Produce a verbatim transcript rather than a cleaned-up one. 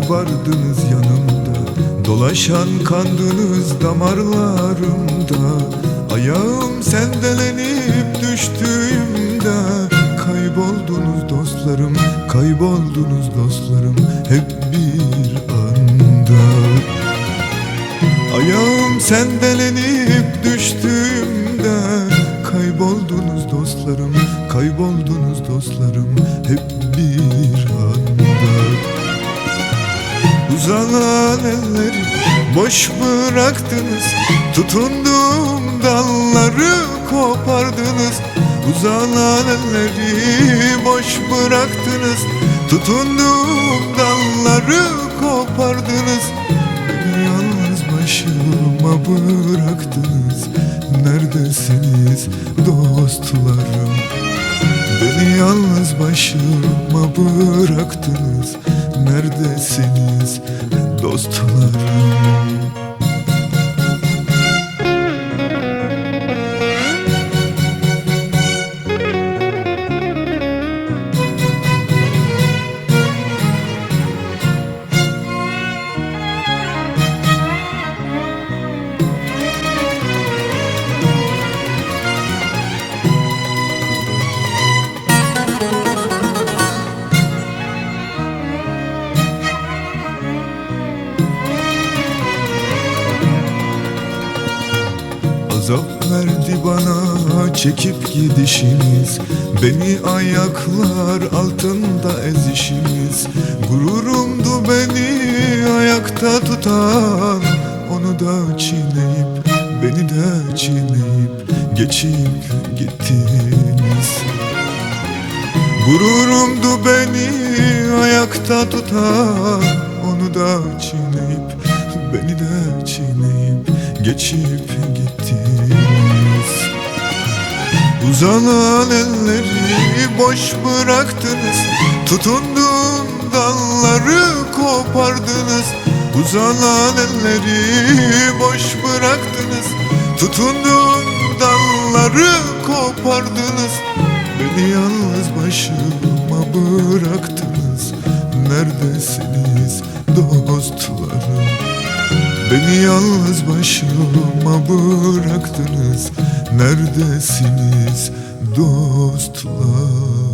vardınız yanımda, dolaşan kandınız damarlarımda. Ayağım sendelenip düştüğümde kayboldunuz dostlarım, kayboldunuz dostlarım hep bir anda. Ayağım sendelenip düştüğümde kayboldunuz dostlarım, kayboldunuz dostlarım hep bir anda. Uzanan elleri boş bıraktınız, tutunduğum dalları kopardınız. Uzanan elleri boş bıraktınız, tutunduğum dalları kopardınız. Beni yalnız başıma bıraktınız. Neredesiniz dostlarım? Beni yalnız başıma bıraktınız. Neredesiniz dostlarım? Azap verdi bana çekip gidişiniz, beni ayaklar altında ezişiniz. Gururumdu beni ayakta tutan, onu da çiğneyip, beni de çiğneyip geçip gittiniz. Gururumdu beni ayakta tutan, onu da çiğneyip, beni de çiğneyip geçip gittiniz. Uzanan elleri boş bıraktınız, tutunduğum dalları kopardınız. Uzanan elleri boş bıraktınız, tutunduğum dalları kopardınız. Beni yalnız başıma bıraktınız. Neredesiniz dostlarım? Beni yalnız başıma bıraktınız. Neredesiniz dostlar?